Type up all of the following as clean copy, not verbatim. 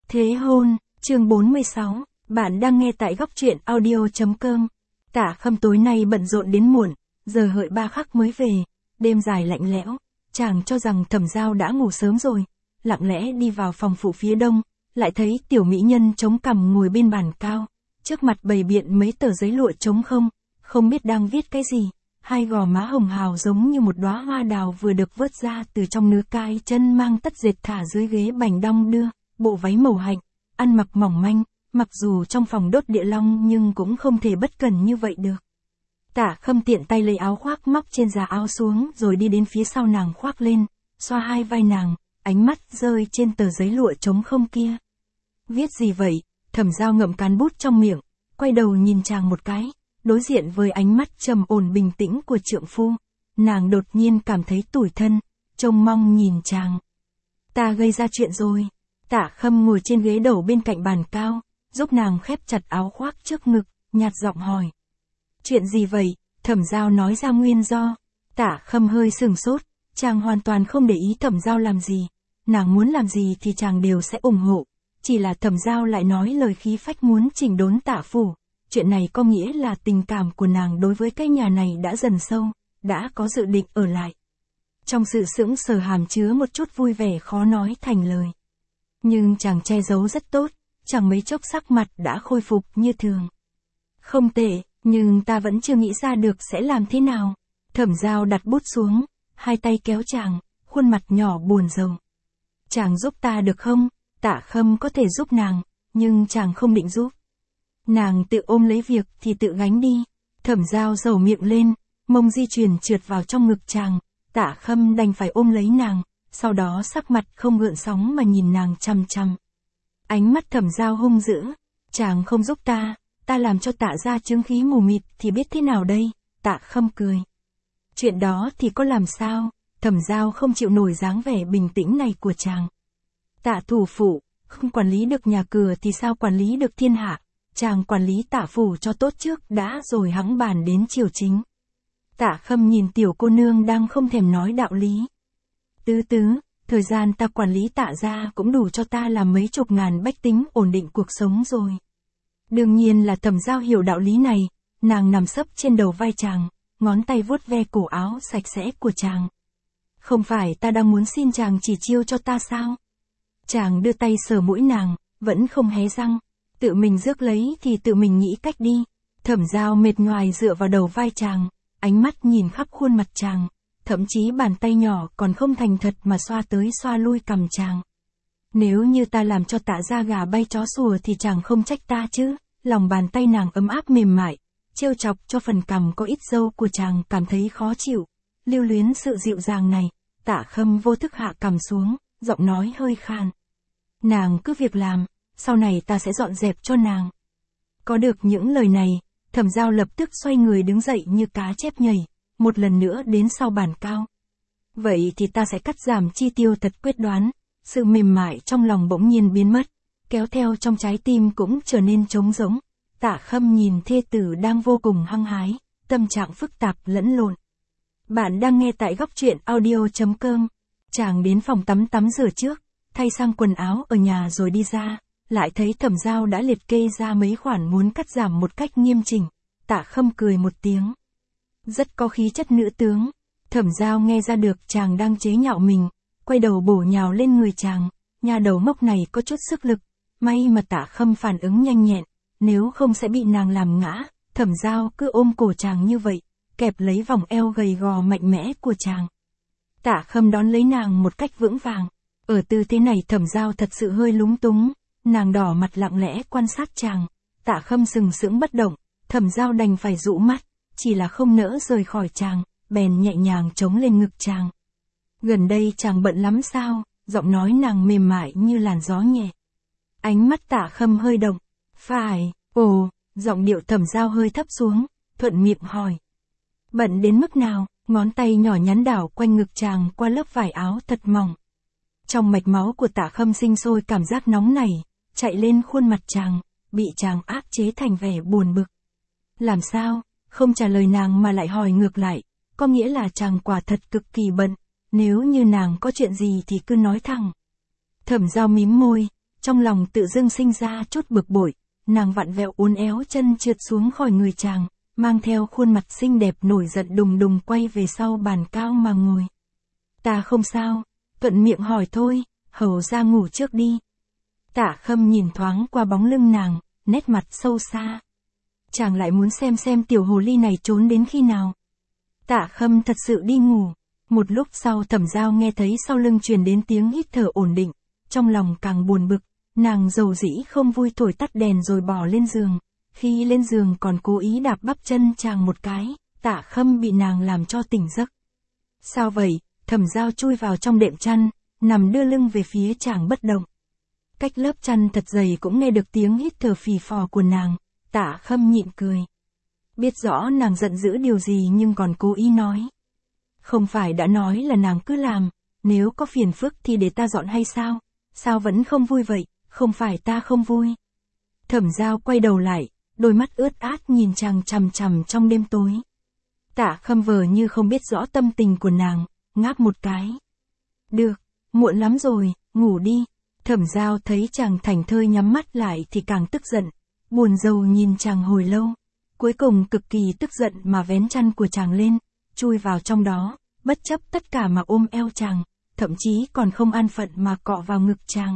Thế hôn, chương 46, bạn đang nghe tại góc truyện audio.com. Tả Khâm tối nay bận rộn đến muộn, giờ hợi 3 khắc mới về, đêm dài lạnh lẽo, chàng cho rằng Thẩm Giao đã ngủ sớm rồi, lặng lẽ đi vào phòng phụ phía đông, lại thấy tiểu mỹ nhân chống cằm ngồi bên bàn cao, trước mặt bày biện mấy tờ giấy lụa trống không biết đang viết cái gì, hai gò má hồng hào giống như một đóa hoa đào vừa được vớt ra từ trong nứa cai, chân mang tất dệt thả dưới ghế bành đong đưa, bộ váy màu hạnh, ăn mặc mỏng manh, mặc dù trong phòng đốt địa long nhưng cũng không thể bất cẩn như vậy được. Tả Khâm tiện tay lấy áo khoác móc trên giá áo xuống rồi đi đến phía sau nàng khoác lên, xoa hai vai nàng, ánh mắt rơi trên tờ giấy lụa trống không kia. Viết gì vậy? Thẩm Giao ngậm cán bút trong miệng, quay đầu nhìn chàng một cái, đối diện với ánh mắt trầm ổn bình tĩnh của trượng phu, nàng đột nhiên cảm thấy tủi thân, trông mong nhìn chàng. Ta gây ra chuyện rồi. Tả Khâm ngồi trên ghế đầu bên cạnh bàn cao, giúp nàng khép chặt áo khoác trước ngực, nhạt giọng hỏi. Chuyện gì vậy? Thẩm Giao nói ra nguyên do. Tả Khâm hơi sừng sốt, chàng hoàn toàn không để ý Thẩm Giao làm gì, nàng muốn làm gì thì chàng đều sẽ ủng hộ, chỉ là Thẩm Giao lại nói lời khí phách muốn chỉnh đốn Tả phủ. Chuyện này có nghĩa là tình cảm của nàng đối với cái nhà này đã dần sâu, đã có dự định ở lại. Trong sự sững sờ hàm chứa một chút vui vẻ khó nói thành lời. Nhưng chàng che giấu rất tốt, chẳng mấy chốc sắc mặt đã khôi phục như thường. Không tệ, nhưng ta vẫn chưa nghĩ ra được sẽ làm thế nào. Thẩm Giao đặt bút xuống, hai tay kéo chàng, khuôn mặt nhỏ buồn rầu. Chàng giúp ta được không? Tả Khâm có thể giúp nàng, nhưng chàng không định giúp. Nàng tự ôm lấy việc thì tự gánh đi. Thẩm Giao dầu miệng lên, mông di chuyển trượt vào trong ngực chàng, Tả Khâm đành phải ôm lấy nàng, sau đó sắc mặt không gợn sóng mà nhìn nàng chằm chằm. Ánh mắt Thẩm Giao hung dữ, chàng không giúp ta làm cho Tạ gia chứng khí mù mịt thì biết thế nào đây? Tạ Khâm cười. Chuyện đó thì có làm sao? Thẩm Giao không chịu nổi dáng vẻ bình tĩnh này của chàng. Tạ thủ phủ, không quản lý được nhà cửa thì sao quản lý được thiên hạ? Chàng quản lý Tạ phủ cho tốt trước đã rồi hẵng bàn đến triều chính. Tạ Khâm nhìn tiểu cô nương đang không thèm nói đạo lý. Tứ, thời gian ta quản lý Tạ gia cũng đủ cho ta làm mấy chục ngàn bách tính ổn định cuộc sống rồi. Đương nhiên là Thẩm Giao hiểu đạo lý này, nàng nằm sấp trên đầu vai chàng, ngón tay vuốt ve cổ áo sạch sẽ của chàng. Không phải ta đang muốn xin chàng chỉ chiêu cho ta sao? Chàng đưa tay sờ mũi nàng, vẫn không hé răng, tự mình rước lấy thì tự mình nghĩ cách đi. Thẩm Giao mệt nhoài dựa vào đầu vai chàng, ánh mắt nhìn khắp khuôn mặt chàng, thậm chí bàn tay nhỏ còn không thành thật mà xoa tới xoa lui cằm chàng. Nếu như ta làm cho Tạ gia gà bay chó sủa thì chàng không trách ta chứ? Lòng bàn tay nàng ấm áp mềm mại, trêu chọc cho phần cằm có ít râu của chàng cảm thấy khó chịu. Lưu luyến sự dịu dàng này, Tạ Khâm vô thức hạ cằm xuống, giọng nói hơi khan. Nàng cứ việc làm, sau này ta sẽ dọn dẹp cho nàng. Có được những lời này, Thẩm Giao lập tức xoay người đứng dậy như cá chép nhảy, một lần nữa đến sau bàn cao. Vậy thì ta sẽ cắt giảm chi tiêu thật quyết đoán. Sự mềm mại trong lòng bỗng nhiên biến mất, kéo theo trong trái tim cũng trở nên trống rỗng. Tả Khâm nhìn thê tử đang vô cùng hăng hái, tâm trạng phức tạp lẫn lộn. Bạn đang nghe tại góc truyện audio.com. Chàng đến phòng tắm rửa trước, thay sang quần áo ở nhà rồi đi ra, lại thấy Thẩm Giao đã liệt kê ra mấy khoản muốn cắt giảm một cách nghiêm chỉnh. Tả Khâm cười một tiếng. Rất có khí chất nữ tướng. Thẩm Giao nghe ra được chàng đang chế nhạo mình, quay đầu bổ nhào lên người chàng, nhà đầu mốc này có chút sức lực, may mà Tả Khâm phản ứng nhanh nhẹn, nếu không sẽ bị nàng làm ngã. Thẩm Giao cứ ôm cổ chàng như vậy, kẹp lấy vòng eo gầy gò mạnh mẽ của chàng. Tả Khâm đón lấy nàng một cách vững vàng, ở tư thế này Thẩm Giao thật sự hơi lúng túng, nàng đỏ mặt lặng lẽ quan sát chàng. Tả Khâm sừng sững bất động, Thẩm Giao đành phải dụ mắt, chỉ là không nỡ rời khỏi chàng, bèn nhẹ nhàng chống lên ngực chàng. Gần đây chàng bận lắm sao? Giọng nói nàng mềm mại như làn gió nhẹ. Ánh mắt Tả Khâm hơi động. Phải, giọng điệu Thẩm Giao hơi thấp xuống, thuận miệng hỏi. Bận đến mức nào? Ngón tay nhỏ nhắn đảo quanh ngực chàng qua lớp vải áo thật mỏng. Trong mạch máu của Tả Khâm sinh sôi cảm giác nóng nảy, chạy lên khuôn mặt chàng, bị chàng áp chế thành vẻ buồn bực. Làm sao? Không trả lời nàng mà lại hỏi ngược lại, có nghĩa là chàng quả thật cực kỳ bận. Nếu như nàng có chuyện gì thì cứ nói thẳng. Thẩm Giao mím môi, trong lòng tự dưng sinh ra chút bực bội, nàng vặn vẹo uốn éo chân trượt xuống khỏi người chàng, mang theo khuôn mặt xinh đẹp nổi giận đùng đùng quay về sau bàn cao mà ngồi. Ta không sao, thuận miệng hỏi thôi, hầu ra ngủ trước đi. Tạ Khâm nhìn thoáng qua bóng lưng nàng, nét mặt sâu xa. Chàng lại muốn xem tiểu hồ ly này trốn đến khi nào. Tạ Khâm thật sự đi ngủ. Một lúc sau Thẩm Giao nghe thấy sau lưng truyền đến tiếng hít thở ổn định, trong lòng càng buồn bực, nàng dầu dĩ không vui thổi tắt đèn rồi bỏ lên giường. Khi lên giường còn cố ý đạp bắp chân chàng một cái, Tạ Khâm bị nàng làm cho tỉnh giấc. Sao vậy? Thẩm Giao chui vào trong đệm chăn, nằm đưa lưng về phía chàng bất động. Cách lớp chăn thật dày cũng nghe được tiếng hít thở phì phò của nàng, Tạ Khâm nhịn cười. Biết rõ nàng giận dữ điều gì nhưng còn cố ý nói. Không phải đã nói là nàng cứ làm, nếu có phiền phức thì để ta dọn hay sao? Sao vẫn không vui vậy? Không phải ta không vui. Thẩm Giao quay đầu lại, đôi mắt ướt át nhìn chàng chằm chằm trong đêm tối. Tạ Khâm vờ như không biết rõ tâm tình của nàng, ngáp một cái. Được, muộn lắm rồi, ngủ đi. Thẩm Giao thấy chàng thảnh thơi nhắm mắt lại thì càng tức giận, buồn rầu nhìn chàng hồi lâu. Cuối cùng cực kỳ tức giận mà vén chăn của chàng lên, chui vào trong đó, bất chấp tất cả mà ôm eo chàng, thậm chí còn không an phận mà cọ vào ngực chàng.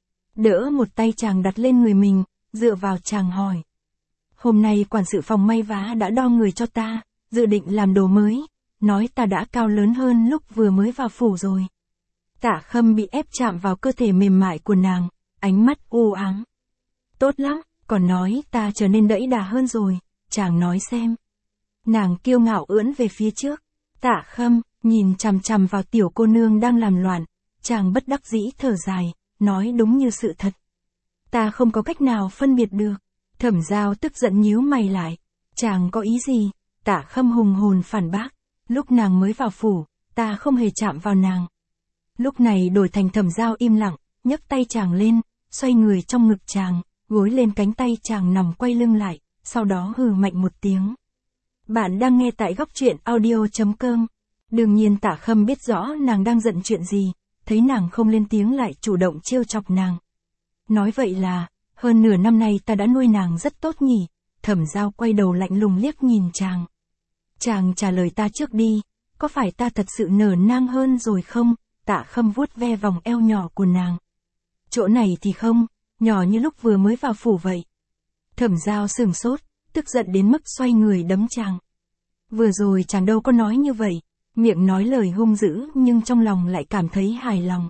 Đỡ một tay chàng đặt lên người mình, dựa vào chàng hỏi. Hôm nay quản sự phòng may vá đã đo người cho ta, dự định làm đồ mới, nói ta đã cao lớn hơn lúc vừa mới vào phủ rồi. Tạ Khâm bị ép chạm vào cơ thể mềm mại của nàng, ánh mắt u ám. Tốt lắm, còn nói ta trở nên đẫy đà hơn rồi, chàng nói xem. Nàng kiêu ngạo ưỡn về phía trước. Tạ Khâm nhìn chằm chằm vào tiểu cô nương đang làm loạn, chàng bất đắc dĩ thở dài, nói đúng như sự thật. Ta không có cách nào phân biệt được. Thẩm Giao tức giận nhíu mày lại. Chàng có ý gì? Tạ Khâm hùng hồn phản bác. Lúc nàng mới vào phủ, ta không hề chạm vào nàng. Lúc này đổi thành Thẩm Giao im lặng, nhấc tay chàng lên, xoay người trong ngực chàng, gối lên cánh tay chàng nằm quay lưng lại, sau đó hừ mạnh một tiếng. Bạn đang nghe tại góc truyện audio.com. Đương nhiên Tạ Khâm biết rõ nàng đang giận chuyện gì, thấy nàng không lên tiếng lại chủ động trêu chọc nàng. Nói vậy là, hơn nửa năm nay ta đã nuôi nàng rất tốt nhỉ. Thẩm Giao quay đầu lạnh lùng liếc nhìn chàng. Chàng trả lời ta trước đi, có phải ta thật sự nở nang hơn rồi không? Tạ Khâm vuốt ve vòng eo nhỏ của nàng. Chỗ này thì không, nhỏ như lúc vừa mới vào phủ vậy. Thẩm Giao sửng sốt, tức giận đến mức xoay người đấm chàng. Vừa rồi chàng đâu có nói như vậy, miệng nói lời hung dữ nhưng trong lòng lại cảm thấy hài lòng.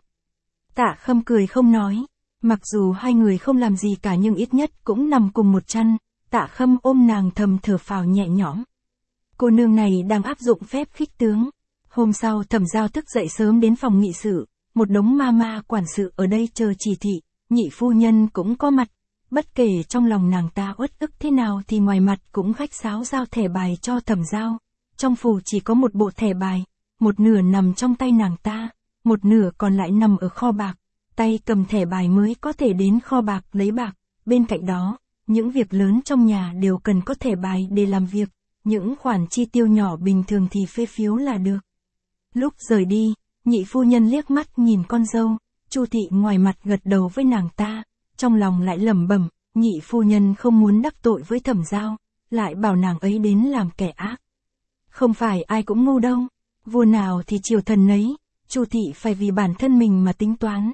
Tạ Khâm cười không nói, mặc dù hai người không làm gì cả nhưng ít nhất cũng nằm cùng một chăn, Tạ Khâm ôm nàng thầm thở phào nhẹ nhõm. Cô nương này đang áp dụng phép khích tướng. Hôm sau Thẩm Giao thức dậy sớm đến phòng nghị sự, một đống ma quản sự ở đây chờ chỉ thị, nhị phu nhân cũng có mặt. Bất kể trong lòng nàng ta uất ức thế nào thì ngoài mặt cũng khách sáo giao thẻ bài cho Thẩm Giao. Trong phủ chỉ có một bộ thẻ bài, một nửa nằm trong tay nàng ta, một nửa còn lại nằm ở kho bạc. Tay cầm thẻ bài mới có thể đến kho bạc lấy bạc. Bên cạnh đó, những việc lớn trong nhà đều cần có thẻ bài để làm việc, những khoản chi tiêu nhỏ bình thường thì phê phiếu là được. Lúc rời đi, nhị phu nhân liếc mắt nhìn con dâu, Chu thị ngoài mặt gật đầu với nàng ta, trong lòng lại lẩm bẩm, nhị phu nhân không muốn đắc tội với Thẩm Giao, lại bảo nàng ấy đến làm kẻ ác. Không phải ai cũng ngu đâu, vua nào thì triều thần nấy, Chu thị phải vì bản thân mình mà tính toán.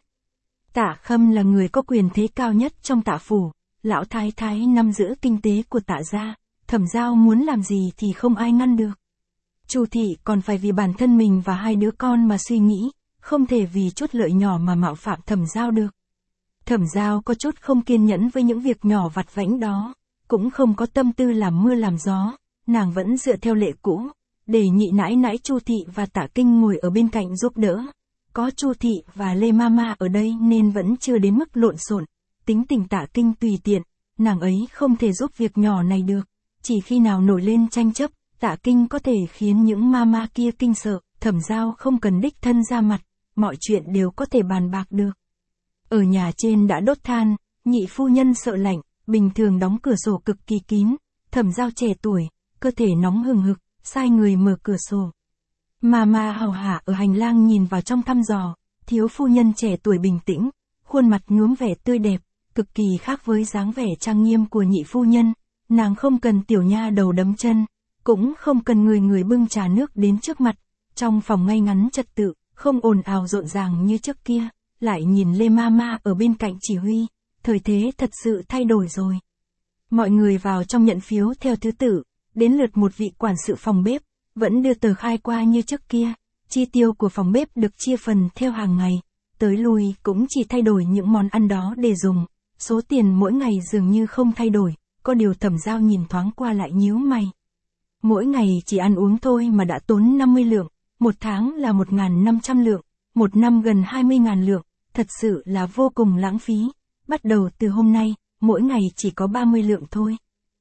Tạ Khâm là người có quyền thế cao nhất trong Tạ phủ, lão thái thái nắm giữ kinh tế của Tạ gia, Thẩm Giao muốn làm gì thì không ai ngăn được. Chu thị còn phải vì bản thân mình và hai đứa con mà suy nghĩ, không thể vì chút lợi nhỏ mà mạo phạm Thẩm Giao được. Thẩm Giao có chút không kiên nhẫn với những việc nhỏ vặt vãnh đó, cũng không có tâm tư làm mưa làm gió, nàng vẫn dựa theo lệ cũ, để nhị nãi nãi Chu thị và Tạ Kinh ngồi ở bên cạnh giúp đỡ. Có Chu thị và Lê Mama ở đây nên vẫn chưa đến mức lộn xộn. Tính tình Tạ Kinh tùy tiện, nàng ấy không thể giúp việc nhỏ này được. Chỉ khi nào nổi lên tranh chấp, Tạ Kinh có thể khiến những mama kia kinh sợ. Thẩm Giao không cần đích thân ra mặt, mọi chuyện đều có thể bàn bạc được. Ở nhà trên đã đốt than, nhị phu nhân sợ lạnh, bình thường đóng cửa sổ cực kỳ kín. Thẩm Giao trẻ tuổi, cơ thể nóng hừng hực, sai người mở cửa sổ. Mama hầu hạ ở hành lang nhìn vào trong thăm dò, thiếu phu nhân trẻ tuổi bình tĩnh, khuôn mặt nhuốm vẻ tươi đẹp, cực kỳ khác với dáng vẻ trang nghiêm của nhị phu nhân. Nàng không cần tiểu nha đầu đấm chân, cũng không cần người người bưng trà nước đến trước mặt. Trong phòng ngay ngắn trật tự, không ồn ào rộn ràng như trước kia, lại nhìn Lê Mama ở bên cạnh chỉ huy, thời thế thật sự thay đổi rồi. Mọi người vào trong nhận phiếu theo thứ tự, đến lượt một vị quản sự phòng bếp, vẫn đưa tờ khai qua như trước kia, chi tiêu của phòng bếp được chia phần theo hàng ngày, tới lui cũng chỉ thay đổi những món ăn đó để dùng, số tiền mỗi ngày dường như không thay đổi, có điều Thẩm Giao nhìn thoáng qua lại nhíu mày. Mỗi ngày chỉ ăn uống thôi mà đã tốn 50 lượng, một tháng là 1.500 lượng, một năm gần 20.000 lượng, thật sự là vô cùng lãng phí, bắt đầu từ hôm nay, mỗi ngày chỉ có 30 lượng thôi.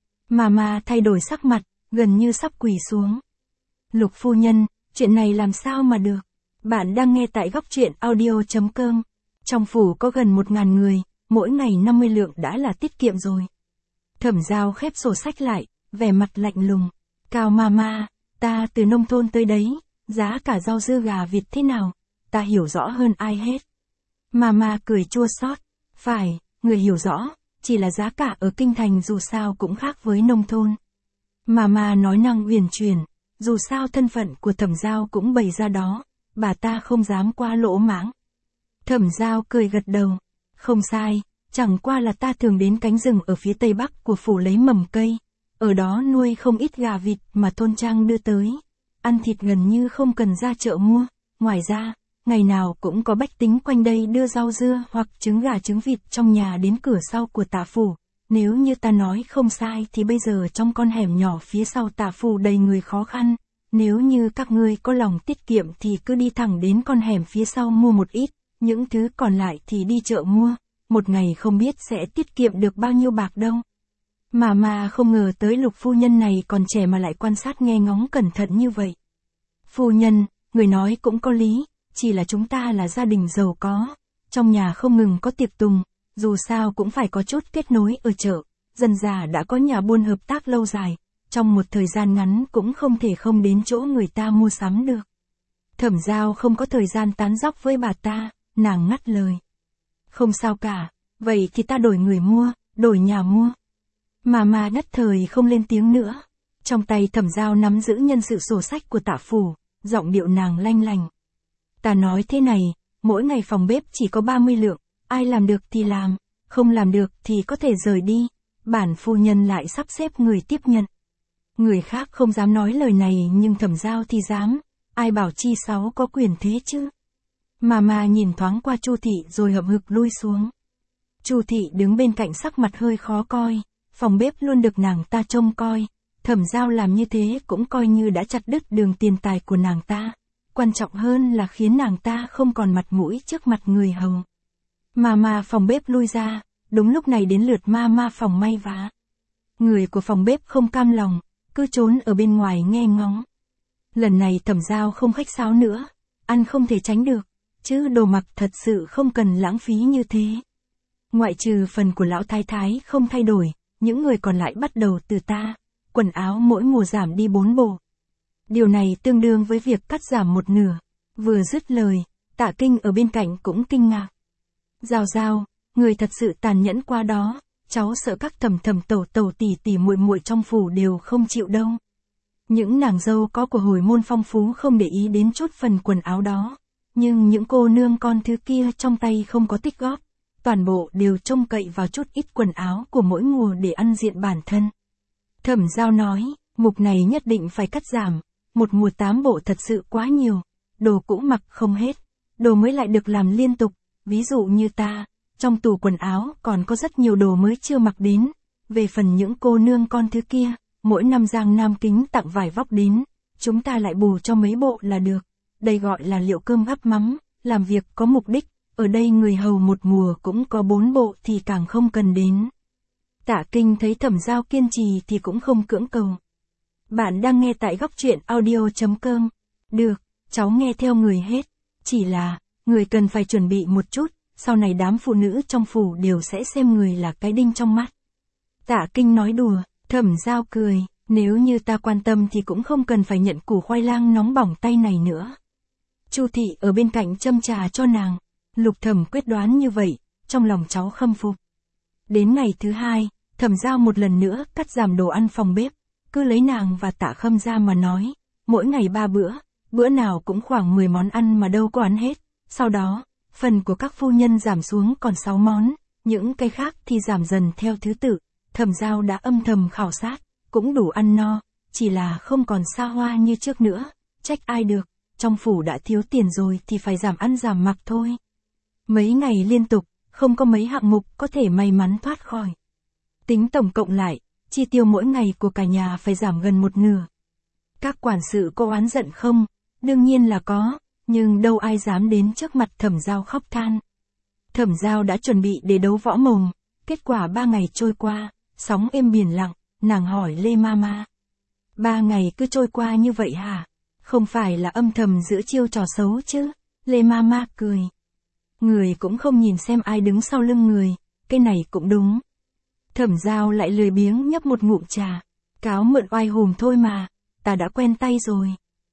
Mà thay đổi sắc mặt, gần như sắp quỳ xuống. Lục phu nhân, chuyện này làm sao mà được? Bạn đang nghe tại góc truyện audio.com. Trong phủ có gần 1.000 người, mỗi ngày 50 lượng đã là tiết kiệm rồi. Thẩm Giao khép sổ sách lại, vẻ mặt lạnh lùng. Cao Mama, ta từ nông thôn tới đấy, giá cả rau dưa gà vịt thế nào, ta hiểu rõ hơn ai hết. Mama cười chua xót. Phải, người hiểu rõ, chỉ là giá cả ở kinh thành dù sao cũng khác với nông thôn. Mama nói năng uyển chuyển, dù sao thân phận của Thẩm Giao cũng bày ra đó, bà ta không dám qua lỗ mãng. Thẩm Giao cười gật đầu, không sai, chẳng qua là ta thường đến cánh rừng ở phía tây bắc của phủ lấy mầm cây, ở đó nuôi không ít gà vịt mà thôn trang đưa tới, ăn thịt gần như không cần ra chợ mua, ngoài ra, ngày nào cũng có bách tính quanh đây đưa rau dưa hoặc trứng gà trứng vịt trong nhà đến cửa sau của Tạ phủ. Nếu như ta nói không sai thì bây giờ trong con hẻm nhỏ phía sau Tạ phủ đầy người khó khăn, nếu như các ngươi có lòng tiết kiệm thì cứ đi thẳng đến con hẻm phía sau mua một ít, những thứ còn lại thì đi chợ mua, một ngày không biết sẽ tiết kiệm được bao nhiêu bạc đâu. Mà không ngờ tới Lục phu nhân này còn trẻ mà lại quan sát nghe ngóng cẩn thận như vậy. Phu nhân, người nói cũng có lý, chỉ là chúng ta là gia đình giàu có, trong nhà không ngừng có tiệc tùng, dù sao cũng phải có chút kết nối ở chợ, dần dà đã có nhà buôn hợp tác lâu dài, trong một thời gian ngắn cũng không thể không đến chỗ người ta mua sắm được. Thẩm Giao không có thời gian tán dóc với bà ta, nàng ngắt lời. Không sao cả, vậy thì ta đổi người mua, đổi nhà mua. Mà nhất thời không lên tiếng nữa. Trong tay Thẩm Giao nắm giữ nhân sự sổ sách của Tạ phủ, giọng điệu nàng lanh lành. Ta nói thế này, mỗi ngày phòng bếp chỉ có 30 lượng, ai làm được thì làm, không làm được thì có thể rời đi. Bản phu nhân lại sắp xếp người tiếp nhận. Người khác không dám nói lời này nhưng Thẩm Giao thì dám, ai bảo chi sáu có quyền thế chứ. Mà nhìn thoáng qua Chu thị rồi hậm hực lui xuống. Chu thị đứng bên cạnh sắc mặt hơi khó coi, phòng bếp luôn được nàng ta trông coi, Thẩm Giao làm như thế cũng coi như đã chặt đứt đường tiền tài của nàng ta. Quan trọng hơn là khiến nàng ta không còn mặt mũi trước mặt người hầu. Mà phòng bếp lui ra, đúng lúc này đến lượt ma phòng may vá. Người của phòng bếp không cam lòng, cứ trốn ở bên ngoài nghe ngóng. Lần này Thẩm Giao không khách sáo nữa, ăn không thể tránh được, chứ đồ mặc thật sự không cần lãng phí như thế. Ngoại trừ phần của lão thái thái không thay đổi, những người còn lại bắt đầu từ ta, quần áo mỗi mùa giảm đi 4 bộ. Điều này tương đương với việc cắt giảm một nửa. Vừa dứt lời, Tạ Kinh ở bên cạnh cũng kinh ngạc. Giao, người thật sự tàn nhẫn quá đó, cháu sợ các thầm tẩu tỷ muội trong phủ đều không chịu đâu. Những nàng dâu có của hồi môn phong phú không để ý đến chút phần quần áo đó, nhưng những cô nương con thứ kia trong tay không có tích góp, toàn bộ đều trông cậy vào chút ít quần áo của mỗi mùa để ăn diện bản thân. Thẩm Giao nói, mục này nhất định phải cắt giảm, một mùa 8 bộ thật sự quá nhiều, đồ cũ mặc không hết, đồ mới lại được làm liên tục, ví dụ như ta, trong tủ quần áo còn có rất nhiều đồ mới chưa mặc đến, về phần những cô nương con thứ kia, mỗi năm Giang Nam Kính tặng vải vóc đến, chúng ta lại bù cho mấy bộ là được, đây gọi là liệu cơm gắp mắm, làm việc có mục đích, ở đây người hầu một mùa cũng có 4 bộ thì càng không cần đến. Tạ Kinh thấy Thẩm Giao kiên trì thì cũng không cưỡng cầu. Bạn đang nghe tại góc truyện audio.com. Được, cháu nghe theo người hết. Chỉ là, người cần phải chuẩn bị một chút, sau này đám phụ nữ trong phủ đều sẽ xem người là cái đinh trong mắt. Tạ Kinh nói đùa, Thẩm Giao cười, nếu như ta quan tâm thì cũng không cần phải nhận củ khoai lang nóng bỏng tay này nữa. Chu thị ở bên cạnh châm trà cho nàng, Lục Thẩm quyết đoán như vậy, trong lòng cháu khâm phục. Đến ngày thứ 2, Thẩm Giao một lần nữa cắt giảm đồ ăn phòng bếp, cứ lấy nàng và Tạ Khâm ra mà nói, mỗi ngày 3 bữa, bữa nào cũng khoảng 10 món ăn mà đâu có ăn hết. Sau đó, phần của các phu nhân giảm xuống còn 6 món, những cái khác thì giảm dần theo thứ tự. Thẩm Giao đã âm thầm khảo sát, cũng đủ ăn no, chỉ là không còn xa hoa như trước nữa, trách ai được, trong phủ đã thiếu tiền rồi thì phải giảm ăn giảm mặc thôi. Mấy ngày liên tục, không có mấy hạng mục có thể may mắn thoát khỏi. Tính tổng cộng lại, chi tiêu mỗi ngày của cả nhà phải giảm gần một nửa. Các quản sự có oán giận không? Đương nhiên là có, nhưng đâu ai dám đến trước mặt Thẩm Giao khóc than. Thẩm Giao đã chuẩn bị để đấu võ mồm, kết quả 3 ngày trôi qua, sóng êm biển lặng, nàng hỏi Lê Mama. 3 ngày cứ trôi qua như vậy hả? Không phải là âm thầm giữa chiêu trò xấu chứ? Lê Mama cười. Người cũng không nhìn xem ai đứng sau lưng người, cái này cũng đúng. Thẩm Giao lại lười biếng nhấp một ngụm trà. Cáo mượn oai hùm thôi mà, ta đã quen tay rồi.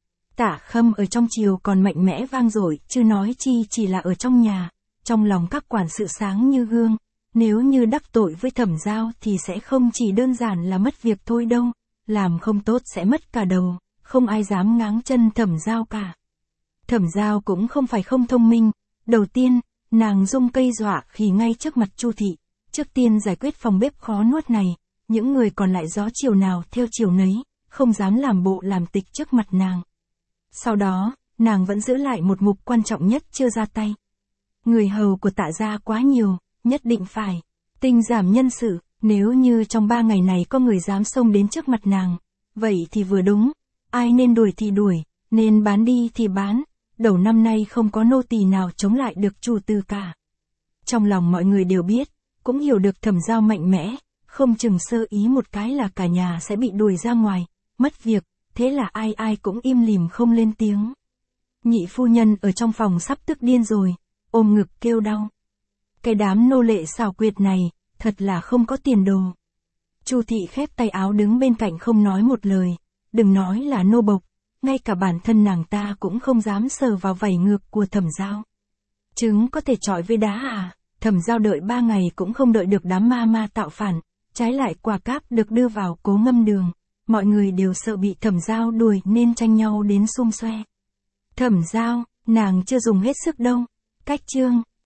Tạ Khâm ở trong triều còn mạnh mẽ vang dội, chứ nói chi chỉ là ở trong nhà. Trong lòng các quản sự sáng như gương, nếu như đắc tội với Thẩm Giao thì sẽ không chỉ đơn giản là mất việc thôi đâu, làm không tốt sẽ mất cả đầu, không ai dám ngáng chân Thẩm Giao cả. Thẩm Giao cũng không phải không thông minh, đầu tiên, nàng dùng cây dọa khỉ ngay trước mặt Chu thị, trước tiên giải quyết phòng bếp khó nuốt này, những người còn lại gió chiều nào theo chiều nấy, không dám làm bộ làm tịch trước mặt nàng. Sau đó, nàng vẫn giữ lại một mục quan trọng nhất chưa ra tay. Người hầu của Tạ gia quá nhiều, nhất định phải tinh giảm nhân sự, nếu như trong 3 ngày này có người dám xông đến trước mặt nàng, vậy thì vừa đúng, ai nên đuổi thì đuổi, nên bán đi thì bán, đầu năm nay không có nô tỳ nào chống lại được Chu Tư cả. Trong lòng mọi người đều biết, cũng hiểu được Thẩm Giao mạnh mẽ, không chừng sơ ý một cái là cả nhà sẽ bị đuổi ra ngoài, mất việc, thế là ai ai cũng im lìm không lên tiếng. Nhị phu nhân ở trong phòng sắp tức điên rồi, ôm ngực kêu đau. Cái đám nô lệ xảo quyệt này, thật là không có tiền đồ. Chu thị khép tay áo đứng bên cạnh không nói một lời, đừng nói là nô bộc, ngay cả bản thân nàng ta cũng không dám sờ vào vảy ngược của Thẩm Giao. Trứng có thể chọi với đá à? Thẩm Giao đợi 3 ngày cũng không đợi được đám ma ma tạo phản, trái lại quả cáp được đưa vào cố ngâm đường. Mọi người đều sợ bị Thẩm Giao đuổi nên tranh nhau đến xum xoe. Thẩm Giao, nàng chưa dùng hết sức đâu. Cách chương